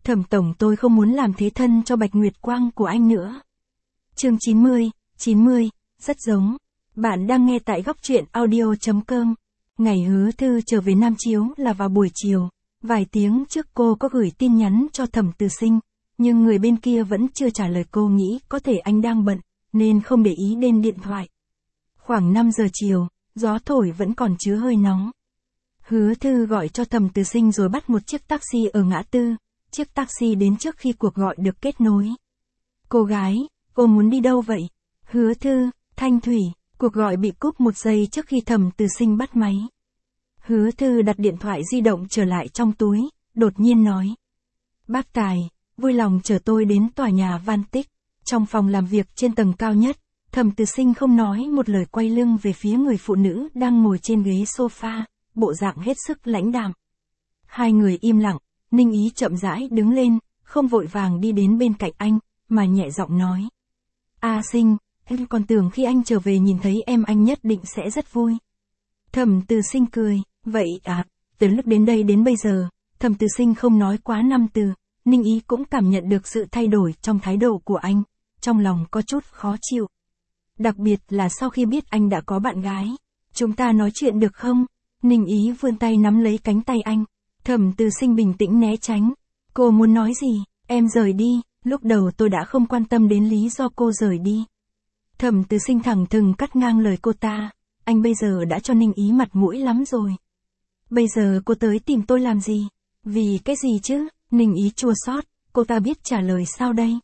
Thẩm tổng, tôi không muốn làm thế thân cho Bạch Nguyệt Quang của anh nữa. Chương 90, rất giống. Bạn đang nghe tại góc truyện audio.com. Ngày Hứa Thư trở về Nam Chiếu là vào buổi chiều. Vài tiếng trước cô có gửi tin nhắn cho Thẩm Từ Sinh, nhưng người bên kia vẫn chưa trả lời. Cô nghĩ có thể anh đang bận, nên không để ý đến điện thoại. Khoảng 5 giờ chiều, gió thổi vẫn còn chứa hơi nóng. Hứa Thư gọi cho Thẩm Từ Sinh rồi bắt một chiếc taxi ở ngã tư. Chiếc taxi đến trước khi cuộc gọi được kết nối. Cô gái, cô muốn đi đâu vậy? Hứa Thư, Thanh Thủy. Cuộc gọi bị cúp một giây trước khi Thẩm Từ Sinh bắt máy. Hứa Thư đặt điện thoại di động trở lại trong túi, đột nhiên nói. Bác Tài, vui lòng chở tôi đến tòa nhà Van Tích. Trong phòng làm việc trên tầng cao nhất, Thẩm Từ Sinh không nói một lời, quay lưng về phía người phụ nữ đang ngồi trên ghế sofa, bộ dạng hết sức lãnh đạm. Hai người im lặng, Ninh Ý chậm rãi đứng lên, không vội vàng đi đến bên cạnh anh, mà nhẹ giọng nói. A Sinh, em còn tưởng khi anh trở về nhìn thấy em anh nhất định sẽ rất vui. Thẩm Từ Sinh cười, vậy à, từ lúc đến đây đến bây giờ, Thẩm Từ Sinh không nói quá 5 từ, Ninh Ý cũng cảm nhận được sự thay đổi trong thái độ của anh, trong lòng có chút khó chịu. Đặc biệt là sau khi biết anh đã có bạn gái. Chúng ta nói chuyện được không? Ninh Ý vươn tay nắm lấy cánh tay anh. Thẩm Từ Sinh bình tĩnh né tránh. Cô muốn nói gì? Em rời đi. Lúc đầu tôi đã không quan tâm đến lý do cô rời đi. Thẩm Từ Sinh thẳng thừng cắt ngang lời cô ta. Anh bây giờ đã cho Ninh Ý mặt mũi lắm rồi. Bây giờ cô tới tìm tôi làm gì? Vì cái gì chứ? Ninh Ý chua xót. Cô ta biết trả lời sao đây?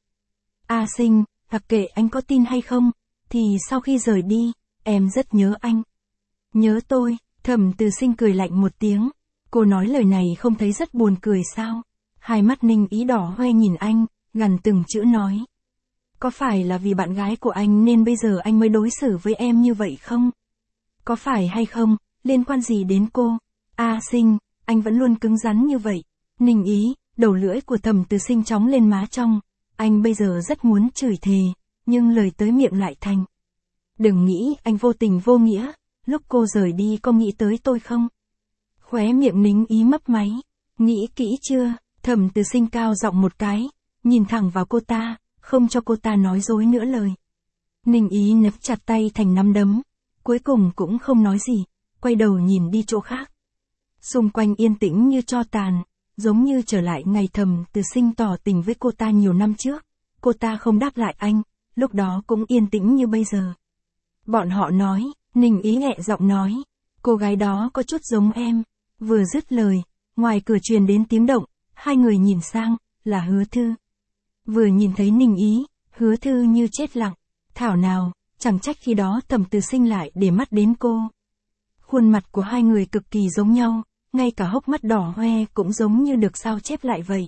A Sinh, mặc kệ anh có tin hay không, thì sau khi rời đi, em rất nhớ anh. Nhớ tôi? Thẩm Từ Sinh cười lạnh một tiếng. Cô nói lời này không thấy rất buồn cười sao? Hai mắt Ninh Ý đỏ hoe nhìn anh, gằn từng chữ nói. Có phải là vì bạn gái của anh nên bây giờ anh mới đối xử với em như vậy không? Có phải hay không, liên quan gì đến cô? A Sinh, anh vẫn luôn cứng rắn như vậy. Ninh Ý, đầu lưỡi của Thẩm Từ Sinh chóng lên má trong. Anh bây giờ rất muốn chửi thề, nhưng lời tới miệng lại thành. Đừng nghĩ anh vô tình vô nghĩa, lúc cô rời đi có nghĩ tới tôi không? Khóe miệng Ninh Ý mấp máy. Nghĩ kỹ chưa? Thẩm Từ Sinh cao giọng một cái, nhìn thẳng vào cô ta, không cho cô ta nói dối nữa lời. Ninh Ý nắm chặt tay thành nắm đấm, cuối cùng cũng không nói gì, quay đầu nhìn đi chỗ khác. Xung quanh yên tĩnh như tro tàn, giống như trở lại ngày Thẩm Từ Sinh tỏ tình với cô ta nhiều năm trước. Cô ta không đáp lại anh, lúc đó cũng yên tĩnh như bây giờ. Bọn họ nói, Ninh Ý nhẹ giọng nói, cô gái đó có chút giống em. Vừa dứt lời, ngoài cửa truyền đến tiếng động, hai người nhìn sang, là Hứa Thư. Vừa nhìn thấy Ninh Ý, Hứa Thư như chết lặng. Thảo nào, chẳng trách khi đó Thẩm Từ Sinh lại để mắt đến cô. Khuôn mặt của hai người cực kỳ giống nhau, ngay cả hốc mắt đỏ hoe cũng giống như được sao chép lại vậy.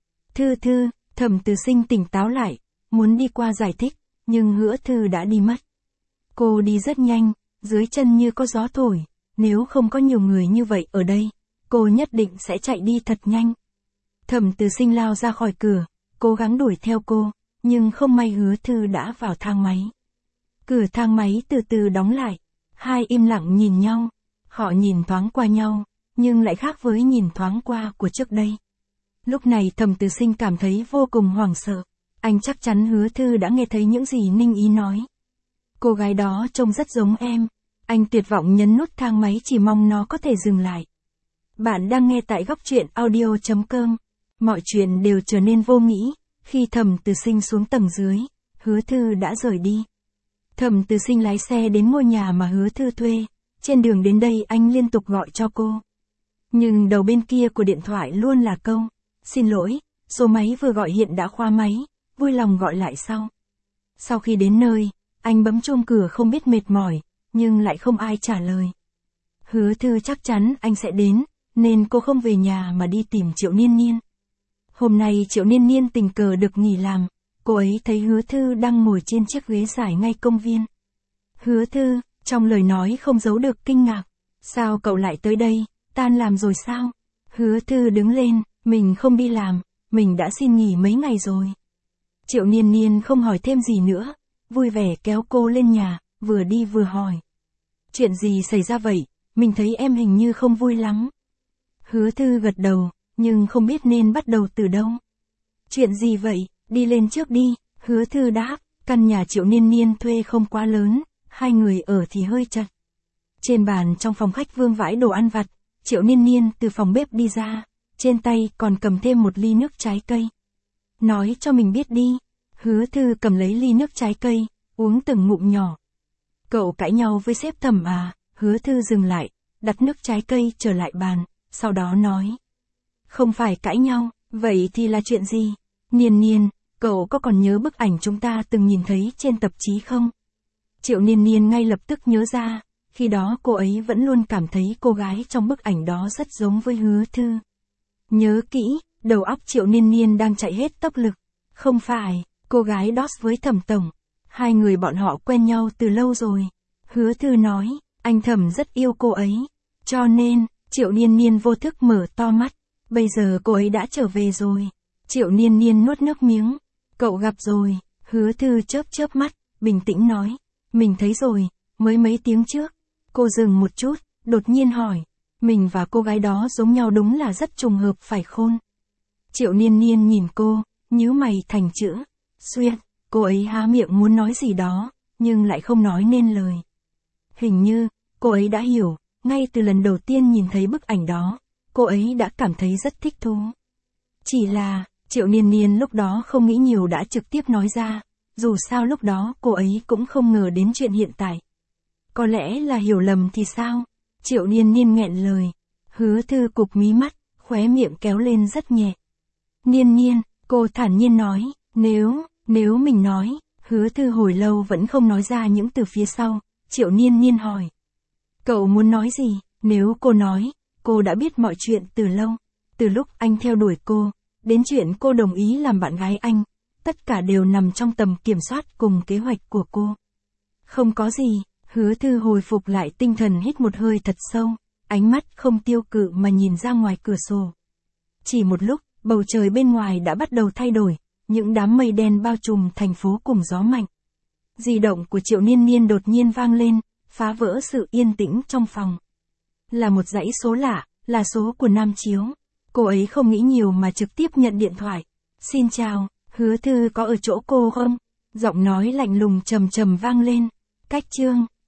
Thư, Thẩm Từ Sinh tỉnh táo lại, muốn đi qua giải thích, nhưng Hứa Thư đã đi mất. Cô đi rất nhanh, dưới chân như có gió thổi, nếu không có nhiều người như vậy ở đây, cô nhất định sẽ chạy đi thật nhanh. Thẩm Từ Sinh lao ra khỏi cửa, cố gắng đuổi theo cô, nhưng không may Hứa Thư đã vào thang máy. Cửa thang máy từ từ đóng lại, hai im lặng nhìn nhau, họ nhìn thoáng qua nhau, nhưng lại khác với nhìn thoáng qua của trước đây. Lúc này Thẩm Từ Sinh cảm thấy vô cùng hoảng sợ, anh chắc chắn Hứa Thư đã nghe thấy những gì Ninh Ý nói. Cô gái đó trông rất giống em. Anh tuyệt vọng nhấn nút thang máy chỉ mong nó có thể dừng lại. Bạn đang nghe tại góc truyện audio.com. Mọi chuyện đều trở nên vô nghĩa khi Thẩm Từ Sinh xuống tầng dưới, Hứa Thư đã rời đi. Thẩm Từ Sinh lái xe đến ngôi nhà mà Hứa Thư thuê, trên đường đến đây anh liên tục gọi cho cô. Nhưng đầu bên kia của điện thoại luôn là câu, xin lỗi, số máy vừa gọi hiện đã khóa máy, vui lòng gọi lại sau. Sau khi đến nơi, anh bấm chuông cửa không biết mệt mỏi, nhưng lại không ai trả lời. Hứa Thư chắc chắn anh sẽ đến, nên cô không về nhà mà đi tìm Triệu Niên Niên. Hôm nay Triệu Niên Niên tình cờ được nghỉ làm, cô ấy thấy Hứa Thư đang ngồi trên chiếc ghế dài ngay công viên. Hứa Thư, trong lời nói không giấu được kinh ngạc. Sao cậu lại tới đây, tan làm rồi sao? Hứa Thư đứng lên, mình không đi làm, mình đã xin nghỉ mấy ngày rồi. Triệu Niên Niên không hỏi thêm gì nữa, vui vẻ kéo cô lên nhà, vừa đi vừa hỏi. Chuyện gì xảy ra vậy, mình thấy em hình như không vui lắm. Hứa Thư gật đầu, nhưng không biết nên bắt đầu từ đâu. Chuyện gì vậy, đi lên trước đi, Hứa Thư đáp, căn nhà Triệu Niên Niên thuê không quá lớn, 2 người ở thì hơi chật. Trên bàn trong phòng khách vương vãi đồ ăn vặt, Triệu Niên Niên từ phòng bếp đi ra, trên tay còn cầm thêm một ly nước trái cây. Nói cho mình biết đi, Hứa Thư cầm lấy ly nước trái cây, uống từng ngụm nhỏ. Cậu cãi nhau với sếp Thẩm à? Hứa Thư dừng lại, đặt nước trái cây trở lại bàn, sau đó nói. Không phải cãi nhau, vậy thì là chuyện gì? Niên Niên, cậu có còn nhớ bức ảnh chúng ta từng nhìn thấy trên tạp chí không? Triệu Niên Niên ngay lập tức nhớ ra, khi đó cô ấy vẫn luôn cảm thấy cô gái trong bức ảnh đó rất giống với Hứa Thư. Nhớ kỹ, đầu óc Triệu Niên Niên đang chạy hết tốc lực. Không phải, cô gái đó với Thẩm tổng. 2 người bọn họ quen nhau từ lâu rồi. Hứa Thư nói, anh Thẩm rất yêu cô ấy. Cho nên, Triệu Niên Niên vô thức mở to mắt. Bây giờ cô ấy đã trở về rồi. Triệu Niên Niên nuốt nước miếng. Cậu gặp rồi. Hứa Thư chớp chớp mắt, bình tĩnh nói. Mình thấy rồi, mới mấy tiếng trước. Cô dừng một chút, đột nhiên hỏi. Mình và cô gái đó giống nhau đúng là rất trùng hợp phải khôn. Triệu Niên Niên nhìn cô, nhíu mày thành chữ. Xuyệt, cô ấy há miệng muốn nói gì đó, nhưng lại không nói nên lời. Hình như, cô ấy đã hiểu, ngay từ lần đầu tiên nhìn thấy bức ảnh đó, cô ấy đã cảm thấy rất thích thú. Chỉ là, Triệu Niên Niên lúc đó không nghĩ nhiều đã trực tiếp nói ra, dù sao lúc đó cô ấy cũng không ngờ đến chuyện hiện tại. Có lẽ là hiểu lầm thì sao? Triệu Niên Niên nghẹn lời. Hứa Thư cụp mí mắt, khóe miệng kéo lên rất nhẹ. Niên Niên, cô thản nhiên nói, nếu mình nói, Hứa Thư hồi lâu vẫn không nói ra những từ phía sau. Triệu Niên Niên hỏi. Cậu muốn nói gì? Nếu cô nói, cô đã biết mọi chuyện từ lâu. Từ lúc anh theo đuổi cô, đến chuyện cô đồng ý làm bạn gái anh, tất cả đều nằm trong tầm kiểm soát cùng kế hoạch của cô. Không có gì, Hứa Thư hồi phục lại tinh thần, hít một hơi thật sâu, ánh mắt không tiêu cự mà nhìn ra ngoài cửa sổ. Chỉ một lúc, bầu trời bên ngoài đã bắt đầu thay đổi, những đám mây đen bao trùm thành phố cùng gió mạnh. Di động của Triệu Niên Niên đột nhiên vang lên, phá vỡ sự yên tĩnh trong phòng. Là một dãy số lạ, là số của Nam Chiếu. Cô ấy không nghĩ nhiều mà trực tiếp nhận điện thoại. Xin chào, Hứa Thư có ở chỗ cô không? Giọng nói lạnh lùng trầm trầm vang lên. Cách Trương,